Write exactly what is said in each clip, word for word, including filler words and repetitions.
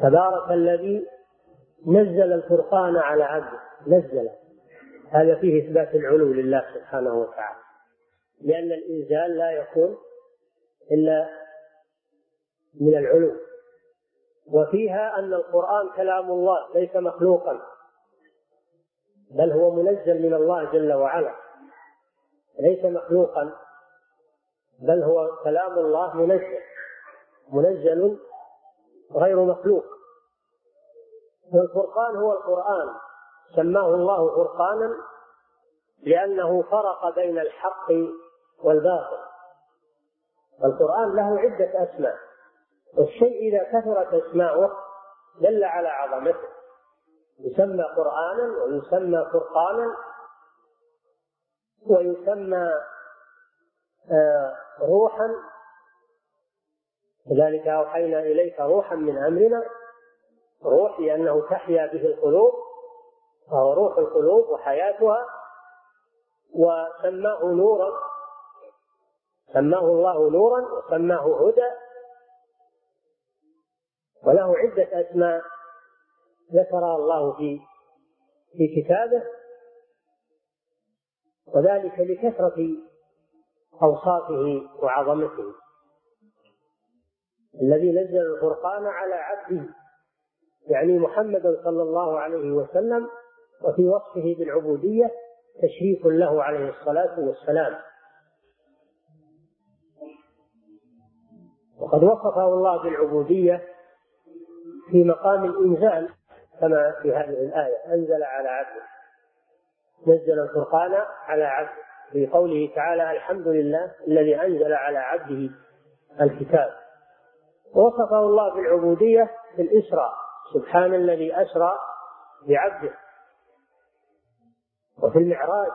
تبارك الذي نزل الفرقان على عبده. نزل، هذا فيه إثبات العلو لله سبحانه وتعالى، لأن الإنزال لا يكون إلا من العلو. وفيها أن القرآن كلام الله ليس مخلوقا، بل هو منزل من الله جل وعلا، ليس مخلوقا بل هو كلام الله منزل منزل غير مخلوق. فالفرقان هو القرآن، سماه الله فرقانا لأنه فرق بين الحق والباطل. القرآن له عدة أسماء، والشيء إذا كثرت أسماؤه دل على عظمته، يسمى قرآنا ويسمى فرقانا ويسمى آه روحا، لذلك أوحينا إليك روحا من أمرنا. روح لأنه تحيا به القلوب، فهو روح القلوب وحياتها. وسماه نورا، سماه الله نورا وسماه هدى، وله عدة أسماء ذكرها الله في في كتابه، وذلك لكثرة أوصافه وعظمته. الذي نزل الفرقان على عبده يعني محمد صلى الله عليه وسلم، وفي وصفه بالعبودية تشريف له عليه الصلاة والسلام. وقد وصفه الله بالعبودية في مقام الإنزال كما في هذه الآية: أنزل على عبده، نزل الفرقان على عبده، في قوله تعالى: الحمد لله الذي أنزل على عبده الكتاب. ووصفه الله بالعبودية في الإسراء: سبحان الذي أسرى بعبده. وفي المعراج: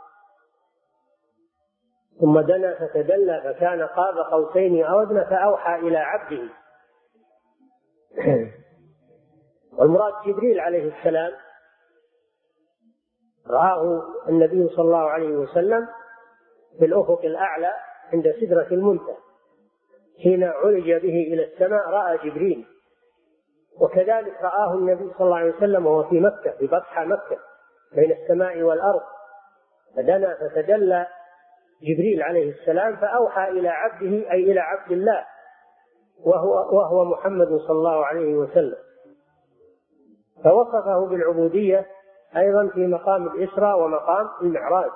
ثم دنا فتدلى فكان قاب قوسين أو أدنى فأوحى إلى عبده. والمراد جبريل عليه السلام، رآه النبي صلى الله عليه وسلم في الأفق الأعلى عند سدرة المنتهى، حين عرج به إلى السماء رأى جبريل. وكذلك رآه النبي صلى الله عليه وسلم وهو في مكة، في بطحة مكة بين السماء والأرض، فدنا فتدلى جبريل عليه السلام فأوحى إلى عبده، أي إلى عبد الله، وهو, وهو محمد صلى الله عليه وسلم. فوصفه بالعبودية أيضا في مقام الإسراء ومقام المعراج.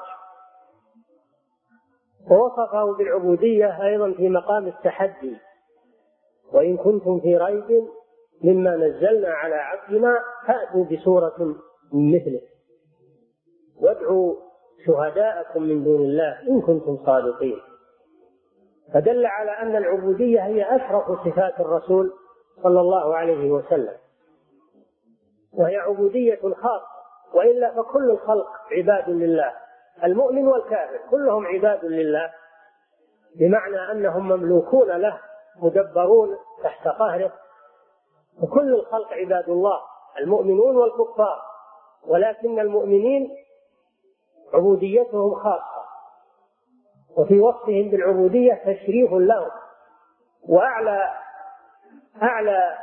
ووصفه بالعبودية أيضا في مقام التحدي: وإن كنتم في ريب مما نزلنا على عبدنا فأتوا بسورة من مثله وادعوا شهداءكم من دون الله إن كنتم صادقين. فدل على أن العبودية هي أشرف صفات الرسول صلى الله عليه وسلم، وهي عبودية خاصة، وإلا فكل الخلق عباد لله، المؤمن والكافر كلهم عباد لله، بمعنى أنهم مملوكون له مدبرون تحت قهره، وكل الخلق عباد الله المؤمنون والكفار، ولكن المؤمنين عبوديتهم خاصة، وفي وصفهم بالعبودية تشريف لهم. وأعلى أعلى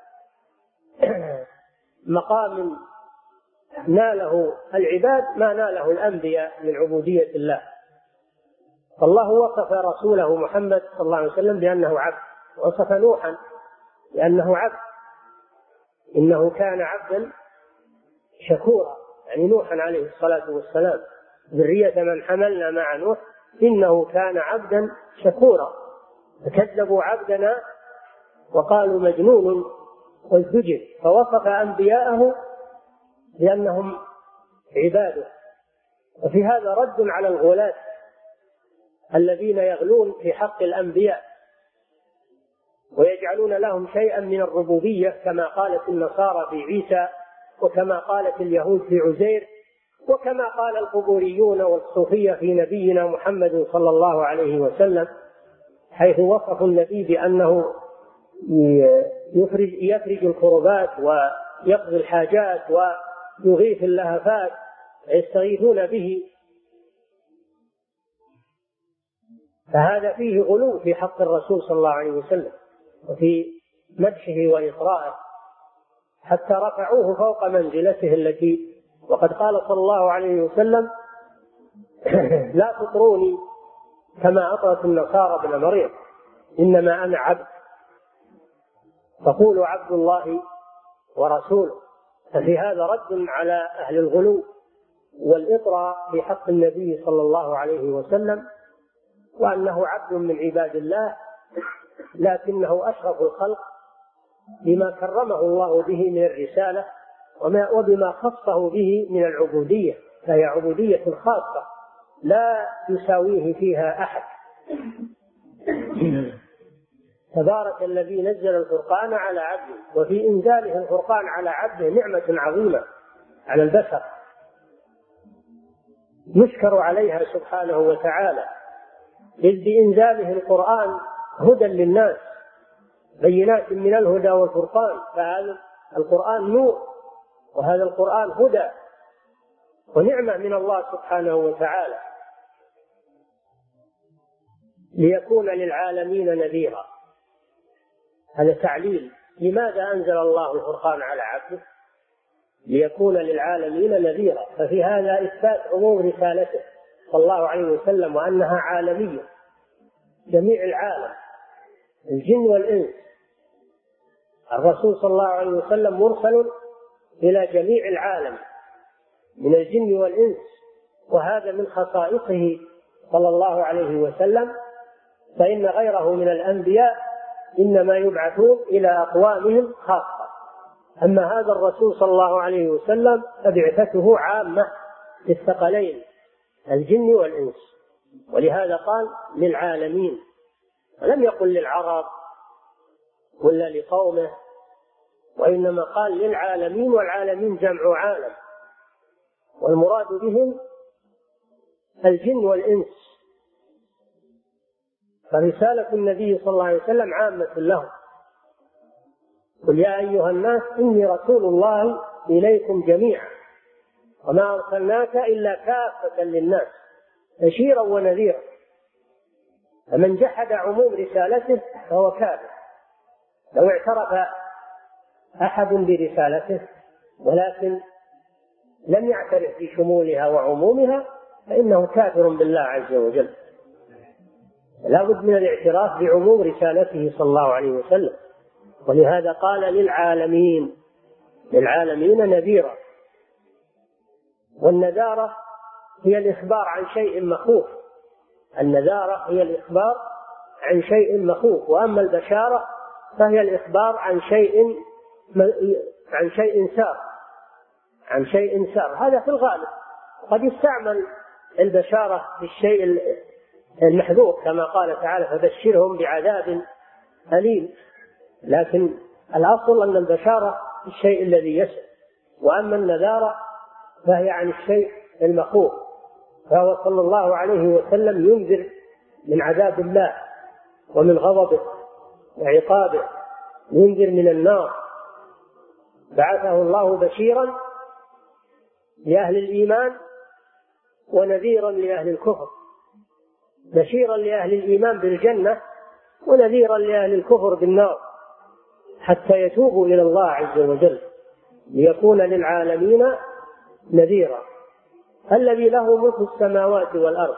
مقام ناله العباد ما ناله الأنبياء من عبودية الله. فالله وصف رسوله محمد صلى الله عليه وسلم بأنه عبد، وصف نوحا بأنه عبد، إنه كان عبدا شكورا، يعني نوحا عليه الصلاة والسلام ذرية من حملنا مع نوح إنه كان عبدا شكورا. فكذبوا عبدنا وقالوا مجنون وازدجر، فوصف أنبياءه لأنهم عباده. وفي هذا رد على الغلاة الذين يغلون في حق الأنبياء ويجعلون لهم شيئا من الربوبية كما قالت النصارى في عيسى، وكما قالت اليهود في عزير، وكما قال القبوريون والصوفية في نبينا محمد صلى الله عليه وسلم، حيث وصفوا النبي بأنه يفرج, يفرج الكربات ويقضي الحاجات ويغيث اللهفات يستغيثون به. فهذا فيه غلو في حق الرسول صلى الله عليه وسلم وفي مدحه وإطراءه. حتى رفعوه فوق منزلته التي، وقد قال صلى الله عليه وسلم لا تطروني كما أطرت النصارى ابن مريم، إنما أنا عبد، فقولوا عبد الله ورسوله. ففي هذا رد على أهل الغلو والإطراء في حق النبي صلى الله عليه وسلم، وأنه عبد من عباد الله لكنه أشرف الخلق بما كرمه الله به من الرسالة وبما خصه به من العبودية، فهي عبودية خاصة لا يساويه فيها أحد. تبارك الذي نزل الفرقان على عبده، وفي إنزاله الفرقان على عبده نعمة عظيمة على البشر يشكر عليها سبحانه وتعالى، إذ بإنزاله القرآن هدى للناس بينات من الهدى والفرقان، فهذا القرآن نور وهذا القرآن هدى ونعمة من الله سبحانه وتعالى، ليكون للعالمين نذيرا. هذا تعليل لماذا أنزل الله الفرقان على عبده، ليكون للعالمين نذيرا. ففي هذا إثبات عموم رسالته صلى الله عليه وسلم وأنها عالمية، جميع العالم الجن والإنس. الرسول صلى الله عليه وسلم مرسل إلى جميع العالم من الجن والإنس، وهذا من خصائصه صلى الله عليه وسلم، فإن غيره من الأنبياء إنما يبعثون إلى أقوامهم خاصة، أما هذا الرسول صلى الله عليه وسلم فبعثته عامة للثقلين الجن والإنس، ولهذا قال للعالمين، ولم يقل للعرب ولا لقومه، وإنما قال للعالمين، والعالمين جمع عالم، والمراد بهم الجن والإنس. فرسالة النبي صلى الله عليه وسلم عامة لهم. قل يا أيها الناس إني رسول الله إليكم جميعا وما أرسلناك إلا كافة للناس بشيرا ونذيرا. فمن جحد عموم رسالته فهو كافر. لو اعترف أحد برسالته ولكن لم يعترف بشمولها وعمومها فإنه كافر بالله عز وجل. لا بد من الاعتراف بعموم رسالته صلى الله عليه وسلم، ولهذا قال للعالمين، للعالمين نذيرا. والنذارة هي الإخبار عن شيء مخوف، النذارة هي الإخبار عن شيء مخوف، وأما البشارة فهي الإخبار عن شيء عن شيء سار عن شيء سار هذا في الغالب. قد يستعمل البشارة بالشيء المحذوف كما قال تعالى فبشرهم بعذاب أليم، لكن الأصل أن البشارة الشيء الذي يسر، وأما النذارة فهي عن الشيء المخوف. فهو صلى الله عليه وسلم ينذر من عذاب الله ومن غضبه وعقابه، ينذر من النار. بعثه الله بشيرا لأهل الإيمان ونذيرا لأهل الكفر، بشيرا لأهل الإيمان بالجنة ونذيرا لأهل الكفر بالنار، حتى يتوبوا إلى الله عز وجل، ليكون للعالمين نذيرا. الذي له ملك السماوات والأرض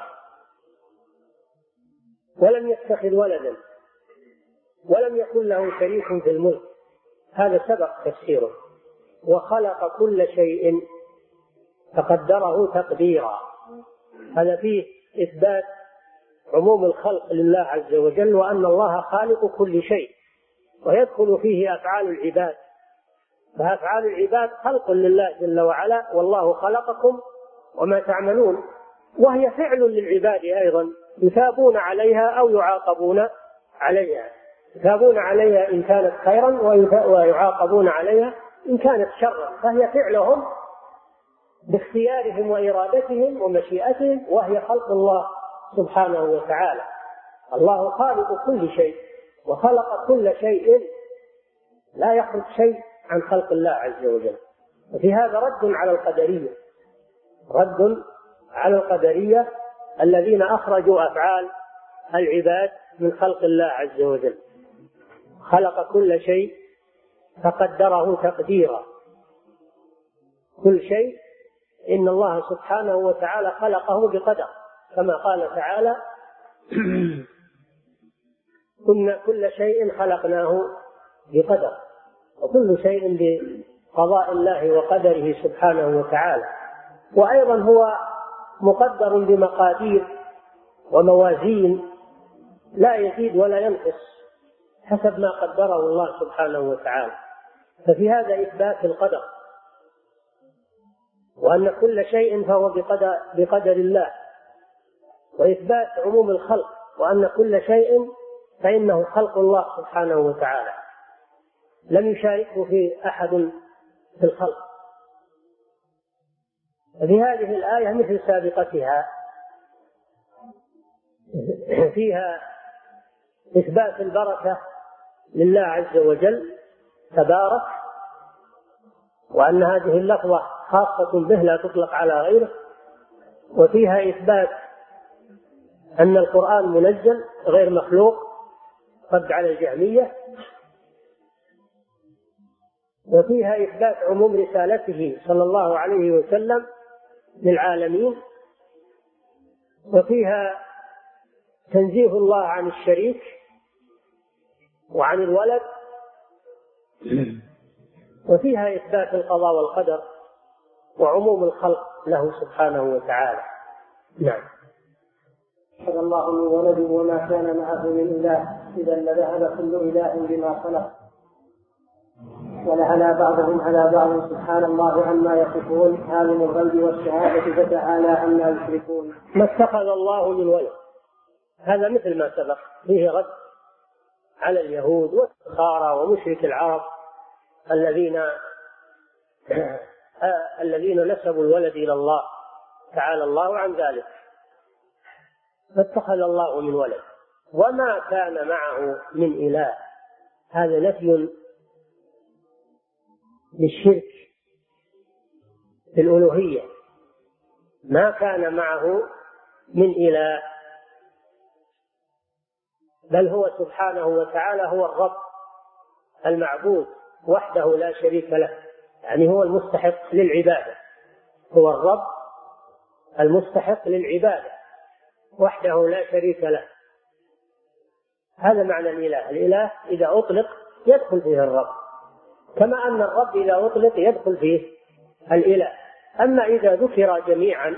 ولم يتخذ ولدا ولم يكن له شريك في الملك، هذا سبق تفسيره، وخلق كل شيء فقدره تقديرا. هذا فيه إثبات عموم الخلق لله عز وجل، وأن الله خالق كل شيء، ويدخل فيه أفعال العباد، فأفعال العباد خلق لله جل وعلا، والله خلقكم وما تعملون، وهي فعل للعباد أيضا يثابون عليها أو يعاقبون عليها، يثابون عليها إن كانت خيرا ويعاقبون عليها إن كانت شرا، فهي فعلهم باختيارهم وإرادتهم ومشيئتهم، وهي خلق الله سبحانه وتعالى. الله خالق كل شيء وخلق كل شيء، لا يخرج شيء عن خلق الله عز وجل. وفي هذا رد على القدرية، رد على القدرية الذين أخرجوا أفعال العباد من خلق الله عز وجل. خلق كل شيء فقدره تقديرا. كل شيء إن الله سبحانه وتعالى خلقه بقدر، كما قال تعالى كنا كل شيء خلقناه بقدر، وكل شيء بقضاء الله وقدره سبحانه وتعالى. وأيضا هو مقدر بمقادير وموازين لا يزيد ولا ينقص حسب ما قدره الله سبحانه وتعالى. ففي هذا إثبات القدر، وأن كل شيء فهو بقدر, بقدر الله، وإثبات عموم الخلق، وأن كل شيء فإنه خلق الله سبحانه وتعالى، لم يشاركه في أحد في الخلق. في هذه الآية مثل سابقتها فيها إثبات البركة لله عز وجل تبارك، وأن هذه اللفظة خاصة به لا تطلق على غيره. وفيها إثبات أن القرآن منزل غير مخلوق رد على الجهمية. وفيها إثبات عموم رسالته صلى الله عليه وسلم للعالمين. وفيها تنزيه الله عن الشريك وعن الولد. وفيها إثبات القضاء والقدر وعموم الخلق له سبحانه وتعالى. نعم. اتخذ الله من ولد وما كان معه من إله، إذا لذهب كل إله بما خلق، ولعلى بعضهم على بعض سبحان الله عما يصفون، عالم الغيب والشهادة فتعالى عما يشركون. ما اتخذ الله من ولد، هذا مثل ما سبق، فيه رد على اليهود والنصارى ومشرك العرب الذين الذين نسبوا الولد إلى الله تعالى الله عن ذلك. فاتخذ الله من ولد وما كان معه من إله، هذا نفي للشرك في الألوهية. ما كان معه من إله، بل هو سبحانه وتعالى هو الرب المعبود وحده لا شريك له، يعني هو المستحق للعبادة، هو الرب المستحق للعبادة وحده لا شريك له. هذا معنى الإله. الإله إذا أطلق يدخل فيه الرب، كما أن الرب إذا أطلق يدخل فيه الإله. أما إذا ذكر جميعا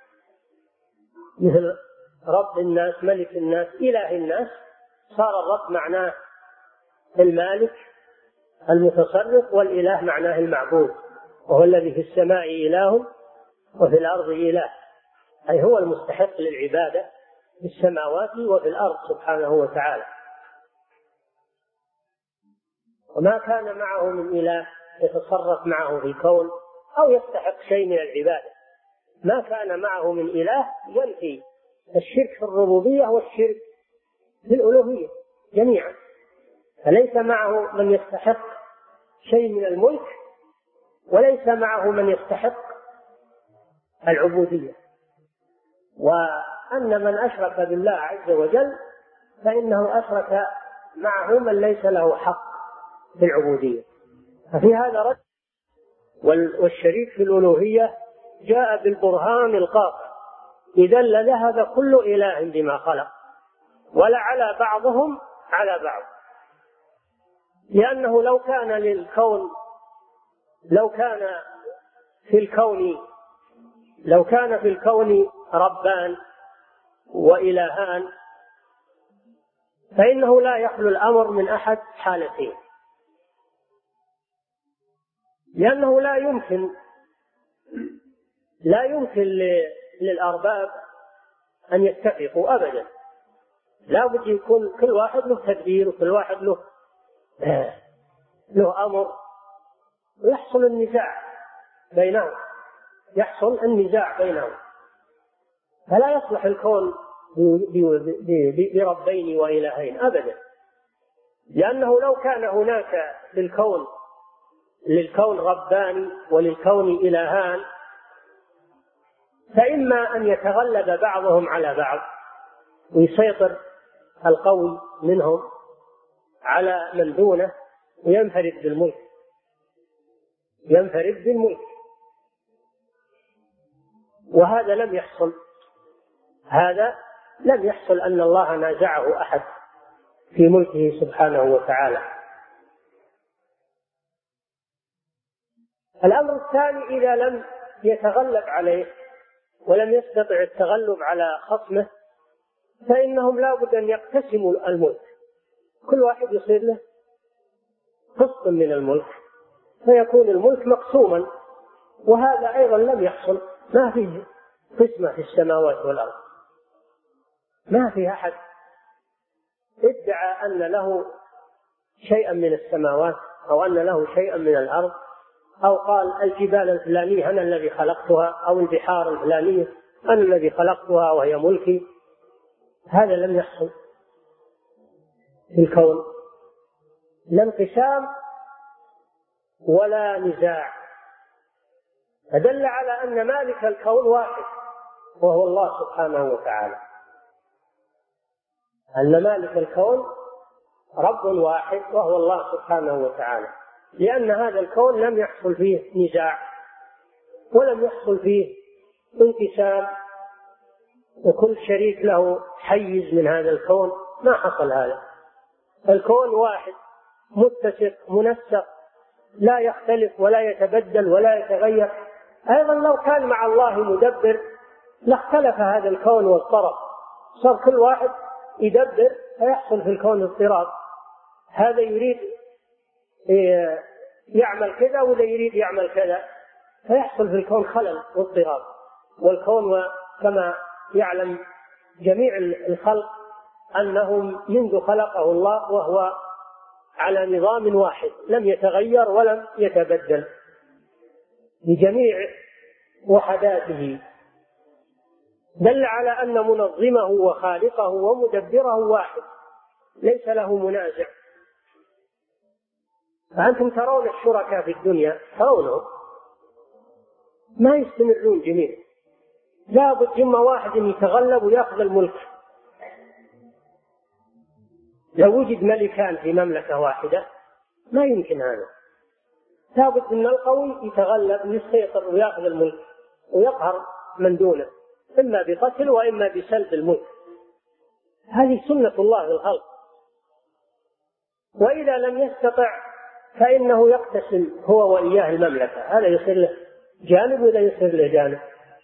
مثل رب الناس، ملك الناس، إله الناس، صار الرب معناه المالك المتصرف، والإله معناه المعبود، وهو الذي في السماء إله وفي الأرض إله، أي هو المستحق للعبادة في السماوات وفي الأرض سبحانه وتعالى. وما كان معه من إله يتصرف معه في الكون أو يستحق شيء من العبادة. ما كان معه من إله ينفي الشرك في الربوبية والشرك في الألوهية جميعا، فليس معه من يستحق شيء من الملك، وليس معه من يستحق العبودية. وأن من أشرك بالله عز وجل فإنه أشرك معه من ليس له حق في العبودية. ففي هذا رد. والشريك في الألوهية جاء بالبرهان القاطع، إذا لذهب كل إله بما خلق، ولعلى بعضهم على بعض. لأنه لو كان للكون لو كان في الكون لو كان في الكون ربان وإلهان فإنه لا يخلو الأمر من أحد حالتين، لأنه لا يمكن لا يمكن للأرباب أن يتفقوا أبدا، لا بد يكون كل واحد له تدبير وكل واحد له له أمر، ويحصل النزاع بينهم يحصل النزاع بينهم فلا يصلح الكون بربين وإلهين أبدا. لأنه لو كان هناك للكون للكون ربان وللكون إلهان فإما أن يتغلب بعضهم على بعض ويسيطر القوي منهم على من دونه وينفرد بالملك، ينفرد بالملك، وهذا لم يحصل، هذا لم يحصل أن الله نازعه أحد في ملكه سبحانه وتعالى. الأمر الثاني: إذا لم يتغلب عليه ولم يستطع التغلب على خصمه فإنهم لا بد أن يقتسموا الملك، كل واحد يصير له قسط من الملك فيكون الملك مقسوما، وهذا أيضا لم يحصل، ما فيه قسمة في السماوات والأرض، ما في أحد ادعى أن له شيئا من السماوات أو أن له شيئا من الأرض، أو قال الجبال الفلانية أنا الذي خلقتها، أو البحار الفلانية أنا الذي خلقتها وهي ملكي. هذا لم يحصل في الكون، لا انقسام ولا نزاع، فدل على أن مالك الكون واحد وهو الله سبحانه وتعالى، أن مالك الكون رب واحد وهو الله سبحانه وتعالى، لأن هذا الكون لم يحصل فيه نزاع ولم يحصل فيه انقسام وكل شريك له حيز من هذا الكون، ما حصل هذا. الكون واحد متسق منسق لا يختلف ولا يتبدل ولا يتغير. أيضا لو كان مع الله مدبر لاختلف هذا الكون واضطرب، صار كل واحد يدبر فيحصل في الكون اضطراب، هذا يريد يعمل كذا ولا يريد يعمل كذا، فيحصل في الكون خلل واضطراب. والكون كما يعلم جميع الخلق أنهم منذ خلقه الله وهو على نظام واحد لم يتغير ولم يتبدل بجميع وحداته، دل على أن منظمه وخالقه ومدبره واحد ليس له منازع. فأنتم ترون الشركاء في الدنيا، ترونهم ما يستمرون جميعا، لا بد إما واحد يتغلب ويأخذ الملك. لو وجد ملكان في مملكة واحدة ما يمكن هذا، لا بد أن القوي يتغلب ويسيطر ويأخذ الملك ويقهر من دونه، إما بقتل وإما بسلب الملك. هذه سنة الله الخلق. وإذا لم يستطع فإنه يقتسم هو وإياه المملكة، هذا يصير له جانب ولا يصير له جانب.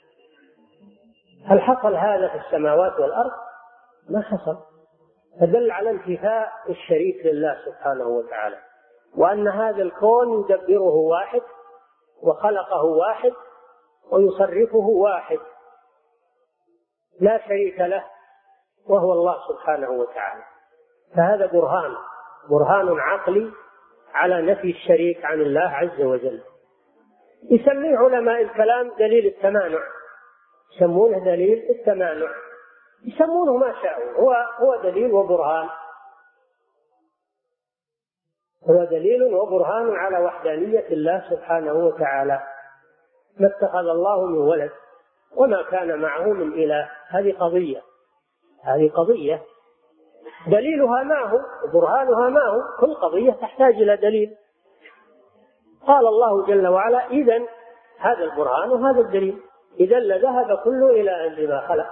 هل حصل هذا في السماوات والأرض؟ ما حصل. فدل على انتفاء الشريك لله سبحانه وتعالى، وأن هذا الكون يدبره واحد وخلقه واحد ويصرفه واحد لا شريك له وهو الله سبحانه وتعالى. فهذا برهان برهان عقلي على نفي الشريك عن الله عز وجل. يسميه علماء الكلام دليل التمانع، يسمونه دليل التمانع، يسمونه ما شاءوا، هو هو دليل وبرهان، هو دليل وبرهان على وحدانية الله سبحانه وتعالى. ما اتخذ الله من ولد وما كان معه من إله، هذه قضية هذه قضية دليلها ما هو وبرهانها ما هو، كل قضية تحتاج إلى دليل. قال الله جل وعلا: إذن هذا البرهان وهذا الدليل، إذا لذهب كل إله بما خلق.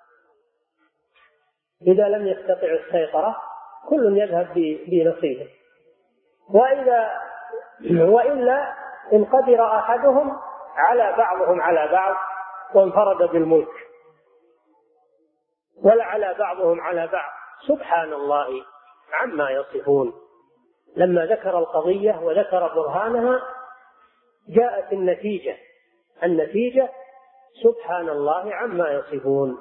إذا لم يستطع السيطرة كل يذهب بنصيبه، وإذا وإلا إن قدر أحدهم على بعضهم على بعض وانفرد بالملك، ولا على بعضهم على بعض، سبحان الله عما يصفون. لما ذكر القضية وذكر برهانها جاءت النتيجة النتيجة سبحان الله عما يصفون.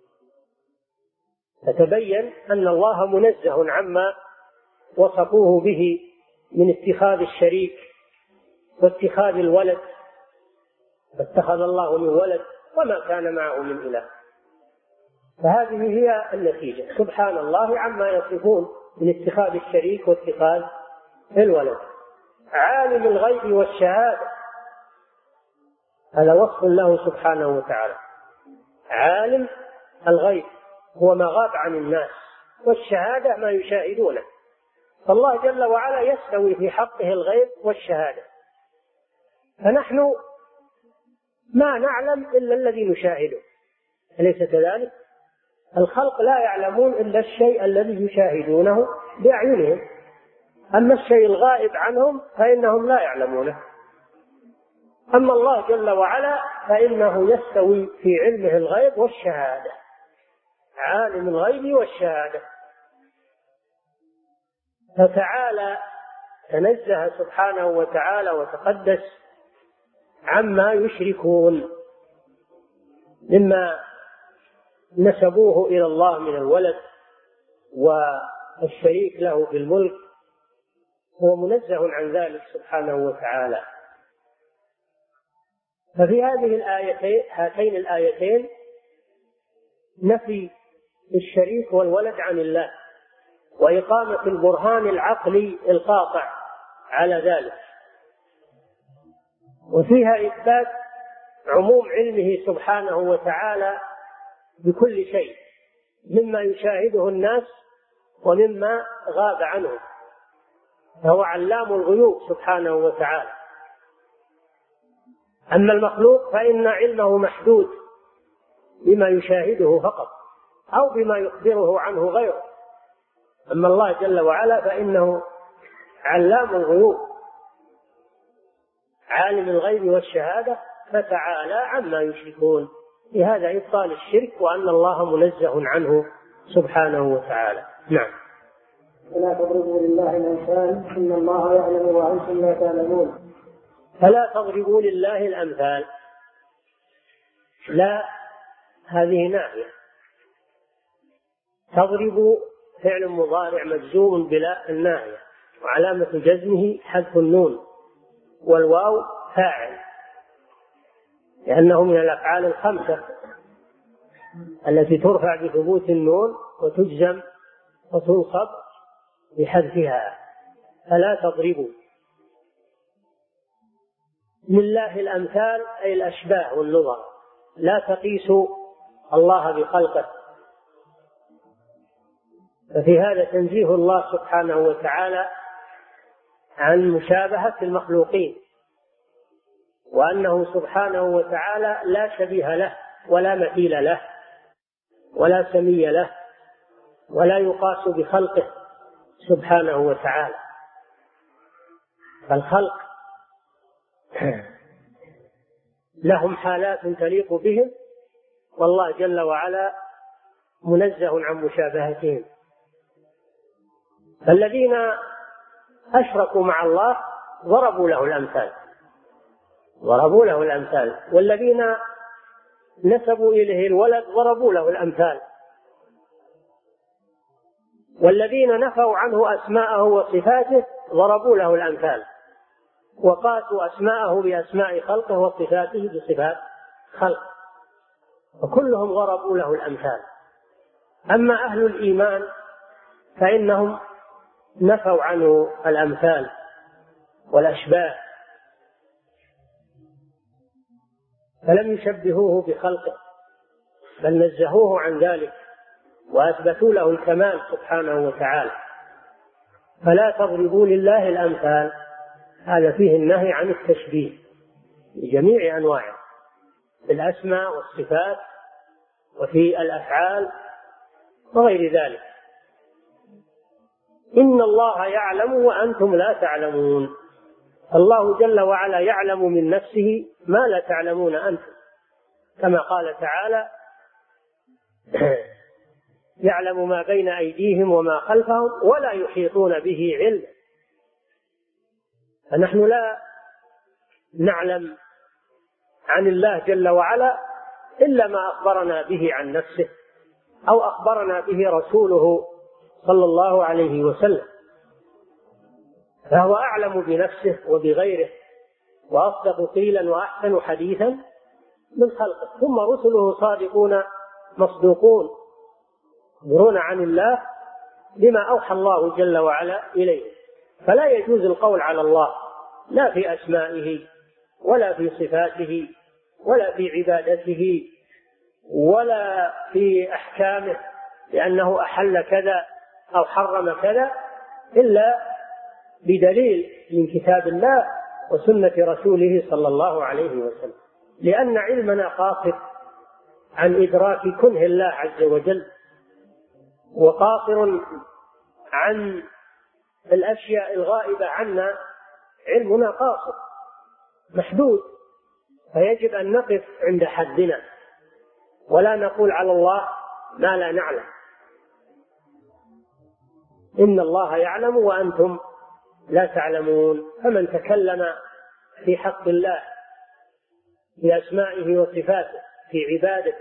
فتبين أن الله منزه عما وصفوه به من اتخاذ الشريك واتخاذ الولد، فاتخذ الله من ولد وما كان معه من إله. فهذه هي النتيجة، سبحان الله عما يصفون من اتخاذ الشريك واتخاذ الولد. عالم الغيب والشهادة، هذا وصف له سبحانه وتعالى. عالم الغيب هو ما غاب عن الناس، والشهادة ما يشاهدونه. فالله جل وعلا يستوي في حقه الغيب والشهادة، فنحن ما نعلم إلا الذي نشاهده، أليس كذلك؟ الخلق لا يعلمون إلا الشيء الذي يشاهدونه بأعينهم، أما الشيء الغائب عنهم فإنهم لا يعلمونه. أما الله جل وعلا فإنه يستوي في علمه الغيب والشهادة، عالم الغيب والشهادة. فتعالى تنزه سبحانه وتعالى وتقدس عما يشركون مما نسبوه إلى الله من الولد والشريك له في الملك، هو منزه عن ذلك سبحانه وتعالى. ففي هذه الآيتين هاتين الآيتين نفي الشريك والولد عن الله، وإقامة البرهان العقلي القاطع على ذلك، وفيها إثبات عموم علمه سبحانه وتعالى بكل شيء مما يشاهده الناس ومما غاب عنهم، فهو علام الغيوب سبحانه وتعالى. أما المخلوق فإن علمه محدود بما يشاهده فقط أو بما يخبره عنه غيره، أما الله جل وعلا فإنه علام الغيوب عالم الغيب والشهادة، فتعالى عما يشركون. لهذا إبطال الشرك وأن الله منزه عنه سبحانه وتعالى. نعم. فلا تضربوا لله الأمثال إن الله يعلم وأنتم لا تعلمون. فلا تضربوا لله الأمثال، لا هذه ناهية. تضرب فعل مضارع مجزوم بلا الناهية، وعلامة جزمه حذف النون، والواو فاعل، لأنه من الأفعال الخمسة التي ترفع بثبوت النون وتجزم وتنصب بحذفها. فلا تضربوا لله الأمثال أي الأشباه والنظر، لا تقيسوا الله بخلقه. ففي هذا تنزيه الله سبحانه وتعالى عن مشابهة المخلوقين، وأنه سبحانه وتعالى لا شبيه له ولا مثيل له ولا سمي له ولا يقاس بخلقه سبحانه وتعالى. فالخلق لهم حالات تليق بهم، والله جل وعلا منزه عن مشابهتهم. فالذين أشركوا مع الله ضربوا له الأمثال ضربوا له الأمثال والذين نسبوا إليه الولد ضربوا له الأمثال، والذين نفوا عنه أسماءه وصفاته ضربوا له الأمثال، وقاسوا أسماءه بأسماء خلقه وصفاته بصفات خلقه، وكلهم ضربوا له الأمثال. أما أهل الإيمان فإنهم نفوا عنه الأمثال والأشباه، فلم يشبهوه بخلقه بل نزهوه عن ذلك وأثبتوا له الكمال سبحانه وتعالى. فلا تضربوا لله الأمثال، هذا فيه النهي عن التشبيه بجميع أنواعه، في الأسماء والصفات وفي الأفعال وغير ذلك. إن الله يعلم وأنتم لا تعلمون. الله جل وعلا يعلم من نفسه ما لا تعلمون أنتم، كما قال تعالى يعلم ما بين أيديهم وما خلفهم ولا يحيطون به علما. فنحن لا نعلم عن الله جل وعلا إلا ما أخبرنا به عن نفسه أو أخبرنا به رسوله صلى الله عليه وسلم، فهو أعلم بنفسه وبغيره وأصدق قيلا وأحسن حديثا من خلقه. ثم رسله صادقون مصدوقون يخبرون عن الله بما أوحى الله جل وعلا إليه. فلا يجوز القول على الله لا في أسمائه ولا في صفاته ولا في عبادته ولا في أحكامه لأنه أحل كذا أو حرم كذا إلا بدليل من كتاب الله وسنة رسوله صلى الله عليه وسلم، لأن علمنا قاصر عن إدراك كنه الله عز وجل، وقاصر عن الأشياء الغائبة عنا، علمنا قاصر محدود، فيجب أن نقف عند حدنا ولا نقول على الله ما لا نعلم. إن الله يعلم وأنتم لا تعلمون. فمن تكلم في حق الله في أسمائه وصفاته، في عبادته،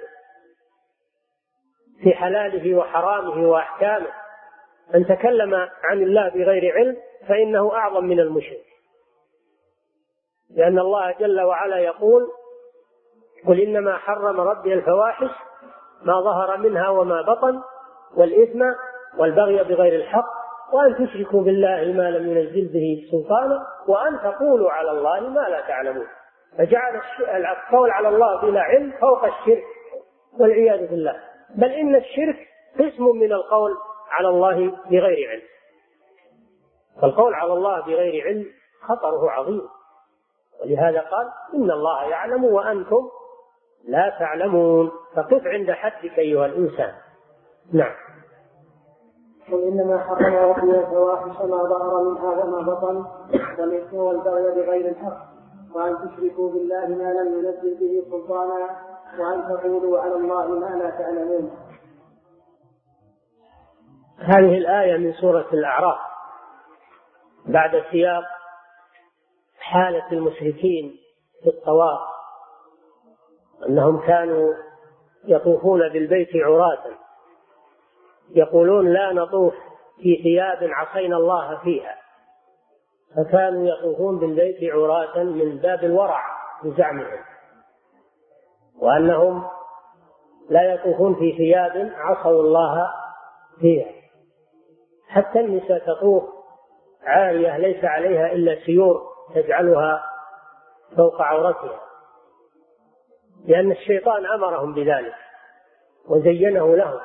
في حلاله وحرامه وأحكامه، من تكلم عن الله بغير علم فإنه أعظم من المشرك، لأن الله جل وعلا يقول: قل إنما حرم ربي الفواحش ما ظهر منها وما بطن والإثم والبغي بغير الحق وأن تشركوا بالله ما لم ينزل به سلطانا وأن تقولوا على الله ما لا تعلمون. فجعل القول على الله بلا علم فوق الشرك والعياذ بالله، بل إن الشرك قسم من القول على الله بغير علم. فالقول على الله بغير علم خطره عظيم، ولهذا قال: إن الله يعلم وأنتم لا تعلمون. فقف عند حدك أيها الإنسان. نعم. قل إنما حرم ربي الفواحش ما ظهر منها وما بطن والإثم والبغي بغير الحق وأن تشركوا بالله ما لم ينزل به سلطانا وأن تقولوا على الله ما لا تعلمون. هذه الآية من سورة الأعراف بعد سياق حالة المشركين في الطواف، أنهم كانوا يطوفون بالبيت عراة، يقولون: لا نطوف في ثياب عصينا الله فيها، فكانوا يطوفون بالبيت عراة من باب الورع بزعمهم، وأنهم لا يطوفون في ثياب عصوا الله فيها. حتى النساء تطوف عارية ليس عليها إلا سيور تجعلها فوق عورتها، لأن الشيطان أمرهم بذلك وزينه لهم.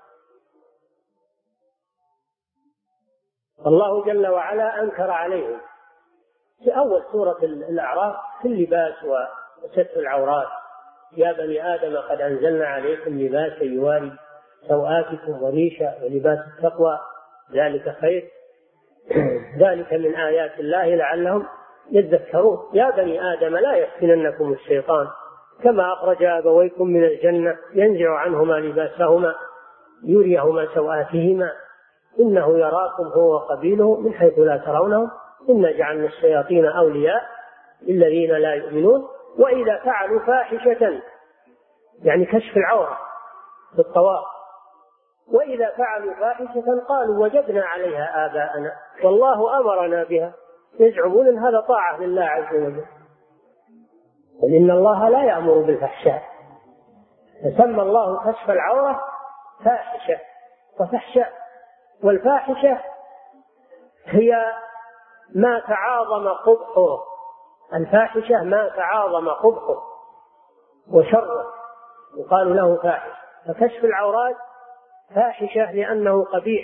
الله جل وعلا أنكر عليهم في أول سورة الأعراف في اللباس وستر العورات: يا بني آدم قد أنزلنا عليكم لباسا يواري سوآتكم وريشا ولباس التقوى ذلك خير ذلك من آيات الله لعلهم يذكرون. يا بني آدم لا يفتننكم الشيطان كما أخرج أبويكم من الجنة ينزع عنهما لباسهما يريهما سوآتهما إنه يراكم هو وقبيله من حيث لا ترونهم إنا جعلنا الشياطين أولياء للذين لا يؤمنون وإذا فعلوا فاحشة، يعني كشف العورة في الطواف، وإذا فعلوا فاحشة قالوا وجدنا عليها آباءنا والله أمرنا بها، يزعمون أن هذا طاعة لله عز وجل. قل إن الله لا يأمر بالفحشاء، فسمى الله كشف العورة فاحشة وفحشاء. والفاحشة هي ما تعاظم قبحه، الفاحشة ما تعاظم قبحه وشره يقال له فاحش. فكشف العورات فاحشة لأنه قبيح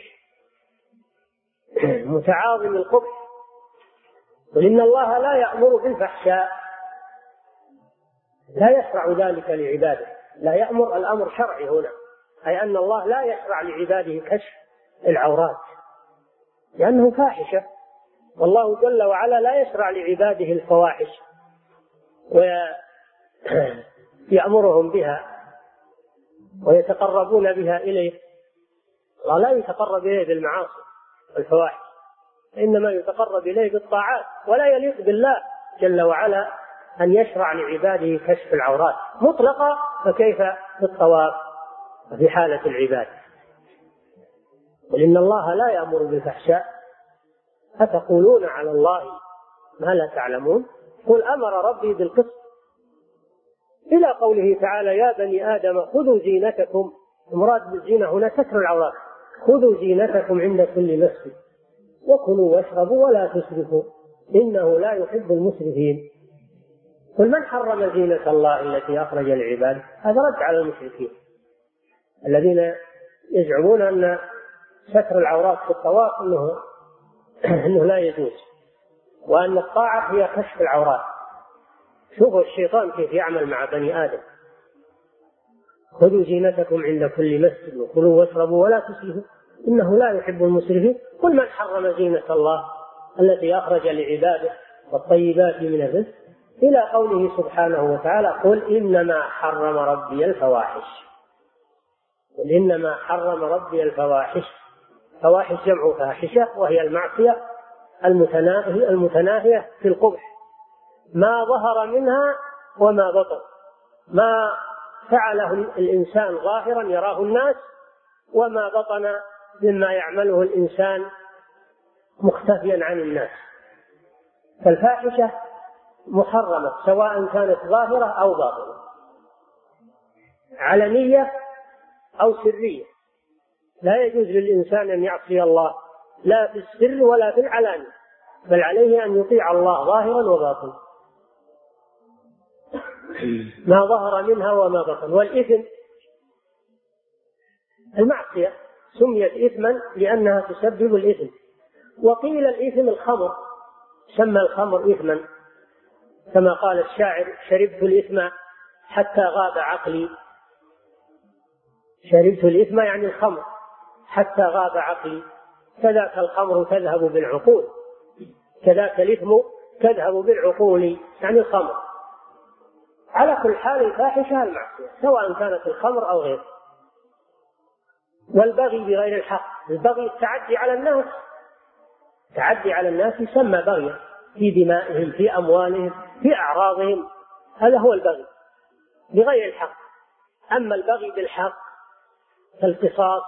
متعاظم القبح. قل إن الله لا يأمر بالفحشاء، لا يشرع ذلك لعباده، لا يأمر الأمر شرعي هنا، أي أن الله لا يشرع لعباده كشف العورات لأنه فاحشة، والله جل وعلا لا يشرع لعباده الفواحش ويأمرهم بها ويتقربون بها إليه. الله لا يتقرب إليه بالمعاصي والفواحش، إنما يتقرب إليه بالطاعات، ولا يليق بالله جل وعلا أن يشرع لعباده كشف العورات مطلقا، فكيف في الطواف وفي حالة العباد. قل إن الله لا يأمر بالفحشاء أتقولون على الله ما لا تعلمون. قل أمر ربي بالقسط إلى قوله تعالى: يا بني آدم خذوا زينتكم. المراد بالزينة هنا ستر العورات. خذوا زينتكم عند كل مسجد وكلوا واشربوا ولا تسرفوا إنه لا يحب المسرفين. قل من حرم زينة الله التي أخرج العباد؟ هذا رد على المشركين الذين يزعمون أن ستر العورات في الطواف إنه, إنه لا يجوز، وأن الطاعة هي كشف العورات. شوفوا الشيطان كيف يعمل مع بني آدم: خذوا زينتكم عند كل مسجد وكلوا واشربوا ولا تسرفوا إنه لا يحب المسرفين. قل من حرم زينة الله التي أخرج لعباده والطيبات من الرزق، إلى قوله سبحانه وتعالى: قل إنما حرم ربي الفواحش. قل إنما حرم ربي الفواحش. فواحش جمع فاحشة، وهي المعصية المتناهية المتناهية في القبح، ما ظهر منها وما بطن، ما فعله الإنسان ظاهرا يراه الناس، وما بطن مما يعمله الإنسان مختفيا عن الناس. فالفاحشة محرمة سواء كانت ظاهرة أو باطنة، علنية أو سرية. لا يجوز للإنسان أن يعصي الله لا في السر ولا في العلانية، بل عليه أن يطيع الله ظاهرا وباطنا، ما ظهر منها وما بطن. والإثم المعصية سميت إثما لأنها تسبب الإثم. وقيل الإثم الخمر، سمى الخمر إثما، كما قال الشاعر: شربت الإثم حتى غاب عقلي. شربت الإثم يعني الخمر حتى غاب عقلي. كذاك الخمر تذهب بالعقول، كذاك الإثم تذهب بالعقول، يعني الخمر. على كل حال الفاحشة المعصية سواء كانت الخمر أو غيره. والبغي بغير الحق، البغي التعدي على الناس، التعدي على الناس يسمى بغيا في دمائهم، في أموالهم، في أعراضهم، هذا هو البغي بغير الحق. أما البغي بالحق كالقصاص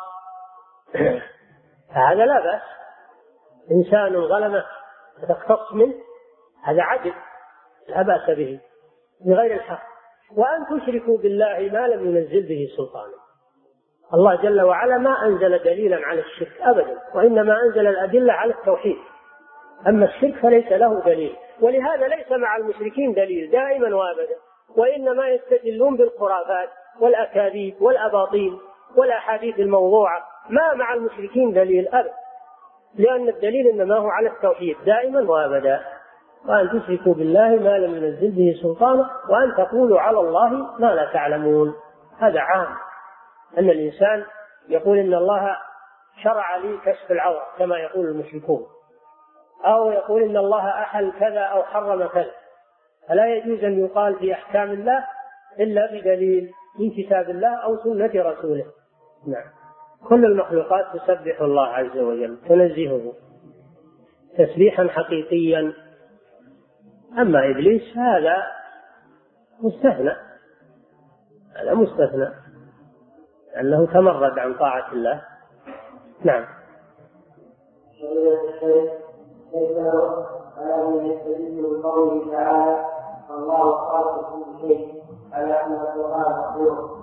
فهذا لا بأس، إنسان ظلمك فتقتص منه هذا عدل لا بأس به بغير الحق. وأن تشركوا بالله ما لم ينزل به سلطانا، الله جل وعلا ما أنزل دليلا على الشرك أبدا، وإنما أنزل الأدلة على التوحيد. أما الشرك فليس له دليل، ولهذا ليس مع المشركين دليل دائما وابدا، وإنما يستدلون بالخرافات والأكاذيب والأباطيل والأحاديث الموضوعة، ما مع المشركين دليل أبدا، لأن الدليل إنما هو على التوحيد دائما وابدا. وأن تشركوا بالله ما لم ينزل به سلطانا وأن تقولوا على الله ما لا تعلمون. هذا عام، أن الإنسان يقول إن الله شرع لي كشف العورة كما يقول المشركون، أو يقول إن الله أحل كذا أو حرم كذا، فلا يجوز أن يقال في أحكام الله إلا بدليل من كتاب الله أو سنة رسوله. نعم، كل المخلوقات تسبح الله عز وجل تنزهه تسبيحا حقيقيا. أما إبليس هذا مستثنى، هذا مستثنى أنه تمرد عن طاعة الله. نعم. من قوله تعالى: الله خالق كل شيء، على أن القرآن مخلوق.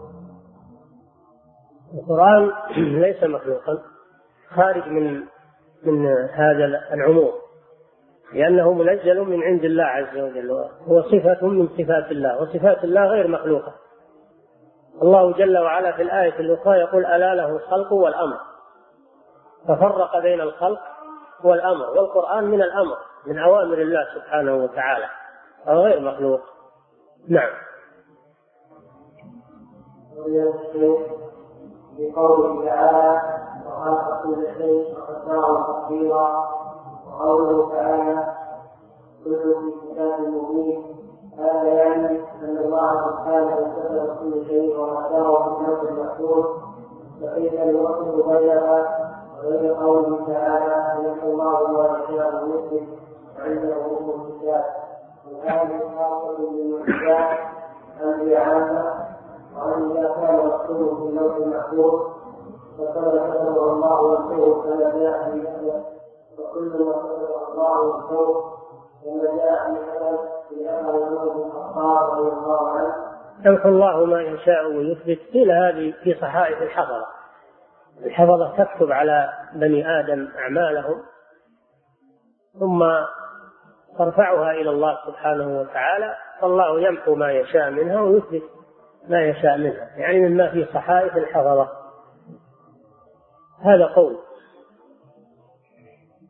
القرآن ليس مخلوقا، خارج من من هذا العموم، لأنه منزل من عند الله عز وجل، هو صفة من صفات الله، وصفات الله غير مخلوقة. الله جل وعلا في الآية الأخرى يقول: ألا له الخلق والأمر، ففرق بين الخلق والأمر، والقرآن من الأمر، من أوامر الله سبحانه وتعالى، أو غير مخلوق. نعم. بقوله تعالى: وخلق كل شيء فقدره تقديرا، وقوله تعالى: كل في كتاب مبين. هذا يعني أن الله سبحانه كتب كل شيء وقدره في لوح المحفوظ، فكيف يوصف غيرها وغير قوله تعالى: يمحو الله ما يشاء ويثبت عنده أم الكتاب. وهذه خاصة بالمعجزات أم عامة، وأن إذا كان مكتوب في اللوح المحفوظ فقد كتبه الله يكتبه كما جاء في هذا، وكل ما كتبه الله يكتبه كما جاء في هذا في أمر عمر بن الخطاب رضي الله عنه: يمحو الله ما يشاء ويثبت. قيل هذه في صحائف الحفظة، الحفظة تكتب على بني آدم أعمالهم ثم ترفعها إلى الله سبحانه وتعالى، فالله يمحو ما يشاء منها ويثبت ما يشاء منها، يعني مما في صحائف الحفظة. هذا قول.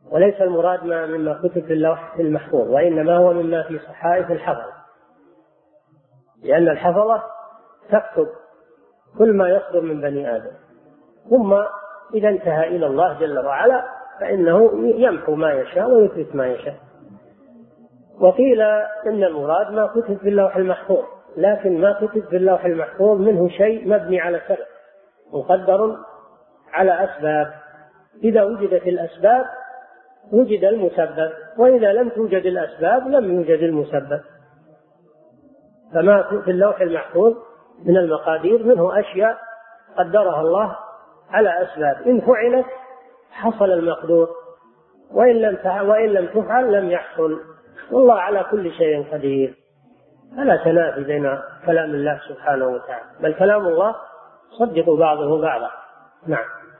وليس المراد ما مما كتب في اللوح المحفوظ، وإنما هو مما في صحائف الحفظ، لأن الحفظة تكتب كل ما يصدر من بني آدم، ثم إذا انتهى إلى الله جل وعلا فإنه يمحو ما يشاء ويثبت ما يشاء. وقيل إن المراد ما كتب في اللوح المحفوظ، لكن ما كتب في اللوح المحفوظ منه شيء مبني على سبب مقدر على أسباب، إذا وجدت الأسباب وجد المسبب، وإذا لم توجد الأسباب لم يوجد المسبب. فما في اللوح المحفوظ من المقادير منه أشياء قدرها الله على أسباب، إن فعلت حصل المقدور، وإن لم وإن لم تفعل لم يحصل، والله على كل شيء قدير. فلا تنافي بين كلام الله سبحانه وتعالى، بل كلام الله صدق بعضه بعضا. نعم.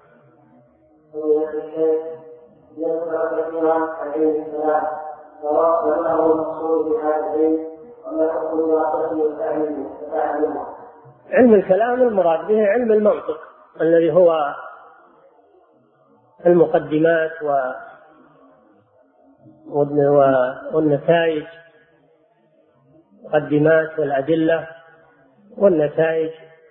علم الكلام المراد به علم المنطق الذي هو المقدمات والنتائج، مقدمات والأدلة والنتائج.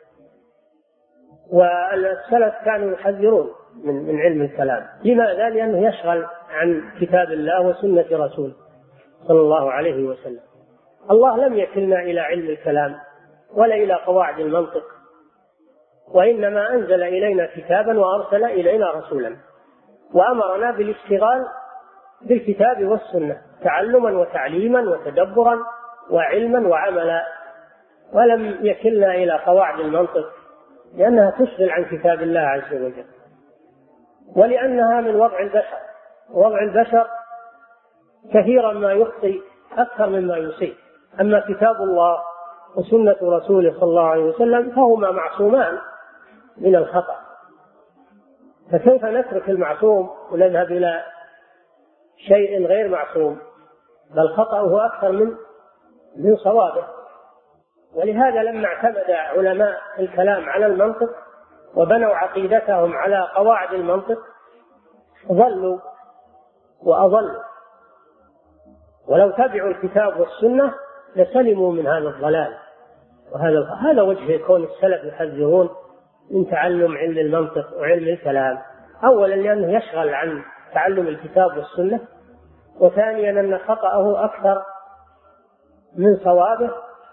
والسلف كانوا يحذرون من من علم الكلام. لماذا؟ لأنه يشغل عن كتاب الله وسنة رسوله صلى الله عليه وسلم. الله لم يكلنا إلى علم الكلام ولا إلى قواعد المنطق، وإنما أنزل إلينا كتابا وأرسل إلينا رسولا، وأمرنا بالاشتغال بالكتاب والسنة تعلما وتعليما وتدبرا وعلما وعملا، ولم يكلنا إلى قواعد المنطق لأنها تشغل عن كتاب الله عز وجل، ولأنها من وضع البشر، ووضع البشر كثيرا ما يخطئ أكثر مما يصيب. أما كتاب الله وسنة رسوله صلى الله عليه وسلم فهما معصومان من الخطأ، فكيف نترك المعصوم ونذهب إلى شيء غير معصوم؟ بل خطأه أكثر من من صوابه. ولهذا لما اعتمد علماء الكلام على المنطق وبنوا عقيدتهم على قواعد المنطق ضلوا وأضلوا، ولو تبعوا الكتاب والسنة لسلموا من هذا الضلال. وهذا هذا وجه كون السلف يحذرون من تعلم علم المنطق وعلم الكلام، أولا لأنه يشغل عن تعلم الكتاب والسنة، وثانيا أن خطأه أكثر من صوابه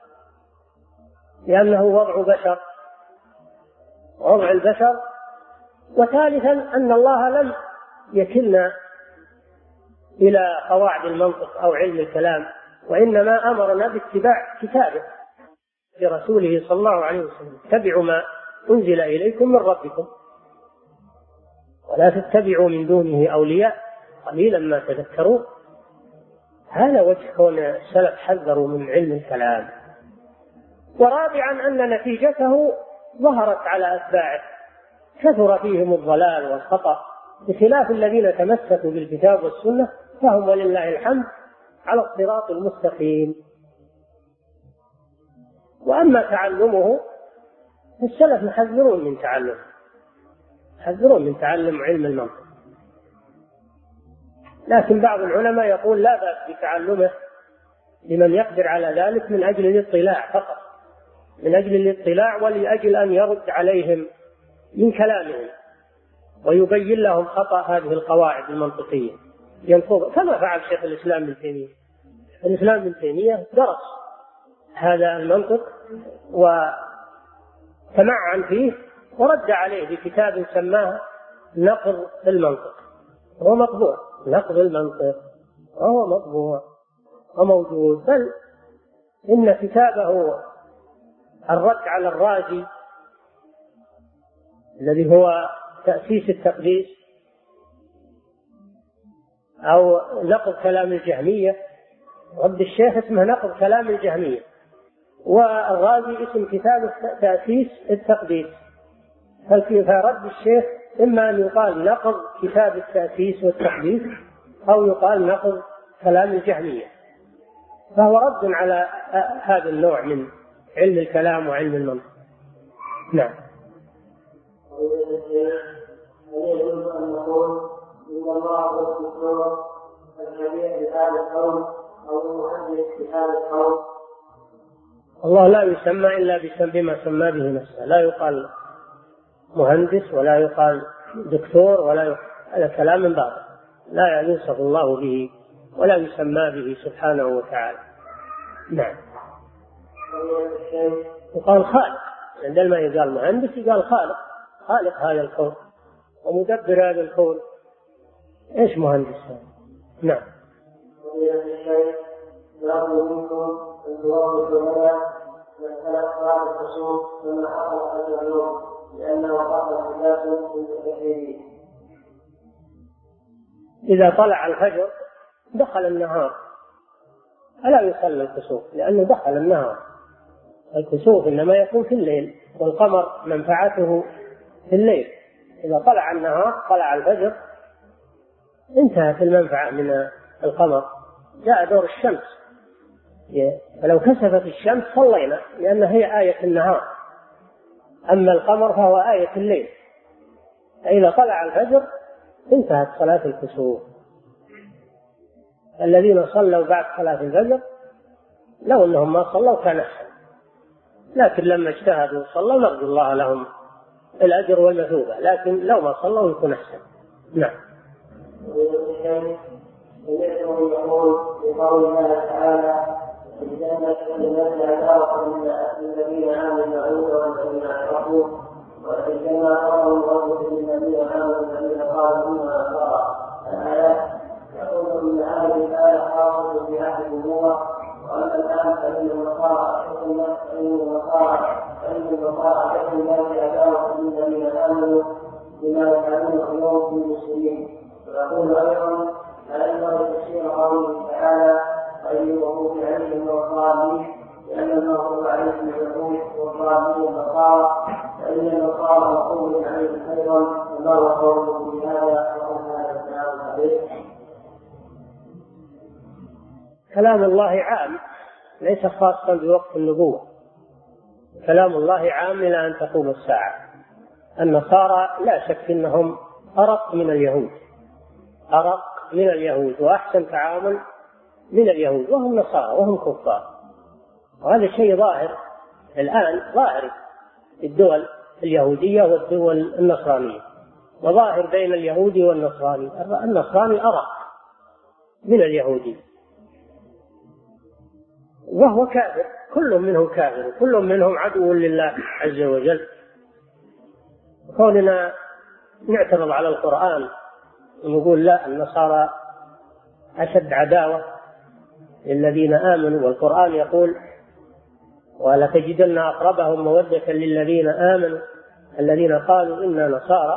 لأنه وضع بشر وضع البشر، وثالثا أن الله لم يكلنا إلى قواعد المنطق أو علم الكلام، وإنما أمرنا باتباع كتابه لرسوله صلى الله عليه وسلم: اتبعوا ما أنزل إليكم من ربكم ولا تتبعوا من دونه أولياء قليلا ما تذكرون. هذا وجه كون السلف حذروا من علم الكلام. ورابعا أن نتيجته ظهرت على أتباعه، كثر فيهم الضلال والخطأ، بخلاف الذين تمسكوا بالكتاب والسنة فهم ولله الحمد على الصراط المستقيم. وأما تعلمه السلف يحذرون من تعلمه، يحذرون من تعلم علم المنطق، لكن بعض العلماء يقول لا بأس بتعلمه لمن يقدر على ذلك من أجل الاطلاع فقط، من أجل الاطلاع ولأجل أن يرد عليهم من كلامهم ويبين لهم خطأ هذه القواعد المنطقية ينفض، كما فعل شيخ الإسلام ابن تيمية. الإسلام ابن تيمية درس هذا المنطق وتمعن فيه ورد عليه بكتاب سماه نقض المنطق، هو مطبوع، نقض المنطق وهو مطبوع وموجود. بل إن كتابه الرد على الرازي الذي هو تأسيس التقديس أو نقض كلام الجهمية، رد الشيخ اسمه نقض كلام الجهمية، والرازي اسم كتاب تأسيس التقديس. فرد الشيخ إما أن يقال نقض كتاب التأسيس والتقديس أو يقال نقض كلام الجهمية، فهو رد على هذا النوع من علم الكلام وعلم المنطق. نعم. يجوز أن نقول إن الله هو الدكتور الكبير بهذا القول أو المهندس بهذا القول؟ الله لا يسمى إلا بما سمى به نفسه، لا يقال مهندس ولا يقال دكتور ولا يقال، هذا كلام من باطل لا يوصف الله به ولا يسمى به سبحانه وتعالى. نعم. وقال خالق، عندما يقال مهندس يقال خالق، خالق هذا الكون ومدبر هذا الكون. ايش مهندس هذا؟ نعم. إذا طلع الفجر دخل النهار، ألا يصلي الكسوف لأنه دخل النهار. الكسوف إنما يكون في الليل، والقمر منفعته في الليل. إذا طلع النهار طلع الفجر انتهت المنفعة من القمر، جاء دور الشمس. فلو كسفت الشمس صلينا لأنها هي آية النهار، أما القمر فهو آية الليل. فإذا طلع الفجر انتهت صلاة الكسوف. الذين صلوا بعد صلاة الفجر لو أنهم ما صلوا كان أحسن، لكن لما اجتهدوا صلوا نرجو الله لهم الأجر والمثوبة، لكن لو ما صلوا يكون أحسن. نعم. يقول بقول الله تعالى الجنة التي أتاها الذين آمنوا معه والذين أشركوا والجنة أمرهم ربهم للذين آمنوا الذين قالوا إنا نصارى. الآيات يقول من هذه الآية خاصة بأهل النبوة، وأما الآن فإن النصارى حكم فإن النصارى فإن النصارى حكم الذي أتاها الذين آمنوا بما يفعلون اليوم في المسلمين. ويقول أيضا أيضا تفسير قوله تعالى غير المغضوب عليهم ولا الضالين، لأن المغضوب عليهم اليهود والضالين النصارى، فإن النصارى مغضوب عليهم أيضا، وما هو قوله بهذا وقد هذا الكلام عليه. كلام الله عام ليس خاصا بوقت النبوة، كلام الله عام إلى أن تقوم الساعة. النصارى لا شك أنهم أرق من اليهود، أرق من اليهود وأحسن تعامل من اليهود، وهم نصارى وهم كفار، وهذا شيء ظاهر الآن، ظاهر في الدول اليهودية والدول النصرانية، وظاهر بين اليهودي والنصراني. النصراني أرق من اليهودي وهو كافر، كل منهم كافر وكل منهم عدو لله عز وجل. كوننا نعترض على القرآن ونقول لا النصارى أشد عداوة للذين آمنوا، والقرآن يقول ولتجدن أقربهم مودة للذين آمنوا الذين قالوا إنا نصارى،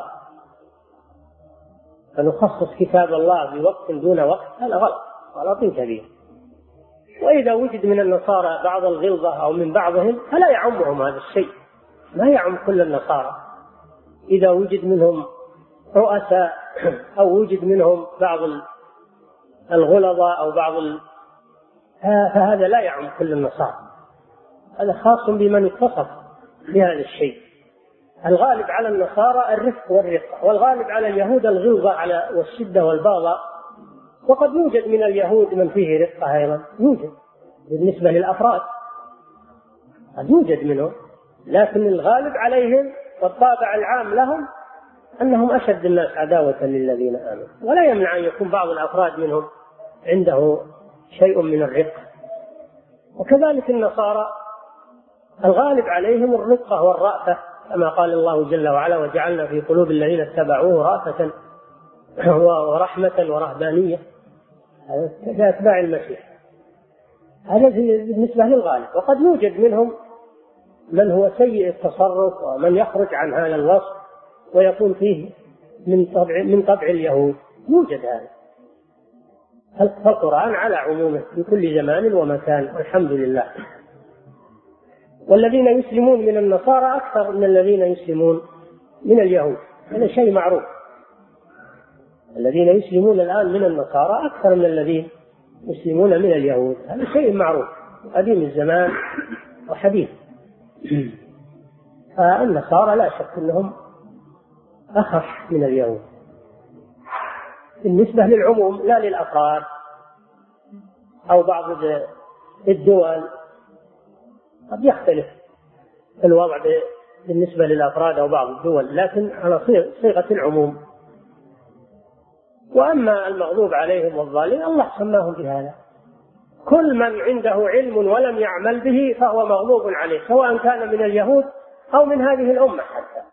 فنخصص كتاب الله بوقت دون وقت، هذا غلط، غلط كبير. وإذا وجد من النصارى بعض الغلظة أو من بعضهم فلا يعمهم هذا الشيء، ما يعم كل النصارى. إذا وجد منهم رؤساء أو وجد منهم بعض الغلظة أو بعض ال... فهذا لا يعم كل النصارى، هذا خاص بمن اتصف بهذا الشيء. الغالب على النصارى الرفق والرقة، والغالب على اليهود الغلظة على والشدة والبغضاء، وقد يوجد من اليهود من فيه رقة أيضا، يوجد بالنسبة للأفراد قد يوجد منهم، لكن الغالب عليهم والطابع العام لهم أنهم أشد الناس عداوة للذين آمنوا. ولا يمنع أن يكون بعض الأفراد منهم عنده شيء من الرقة. وكذلك النصارى الغالب عليهم الرقة والرأفة، كما قال الله جل وعلا وجعلنا في قلوب الذين اتبعوه رأفة ورحمة ورهبانية، هذا أتباع المسيح. هذا بالنسبة للغالب. وقد يوجد منهم من هو سيء التصرف ومن يخرج عن هذا الوصف ويكون فيه من طبع من طبع اليهود، يوجد هذا. فالقرآن على عمومه في كل زمان ومكان والحمد لله. والذين يسلمون من النصارى أكثر من الذين يسلمون من اليهود، هذا شيء معروف. الذين يسلمون الآن من النصارى أكثر من الذين يسلمون من اليهود، هذا شيء معروف قديم الزمان وحديث. فالنصارى لا شك أنهم أخف من اليهود. بالنسبة للعموم لا للأفراد أو بعض الدول. قد يختلف الوضع بالنسبة للأفراد أو بعض الدول، لكن على صيغة العموم. وأما المغضوب عليهم والضالين الله سماهم بهذا. كل من عنده علم ولم يعمل به فهو مغضوب عليه، سواء كان من اليهود أو من هذه الأمة حتى.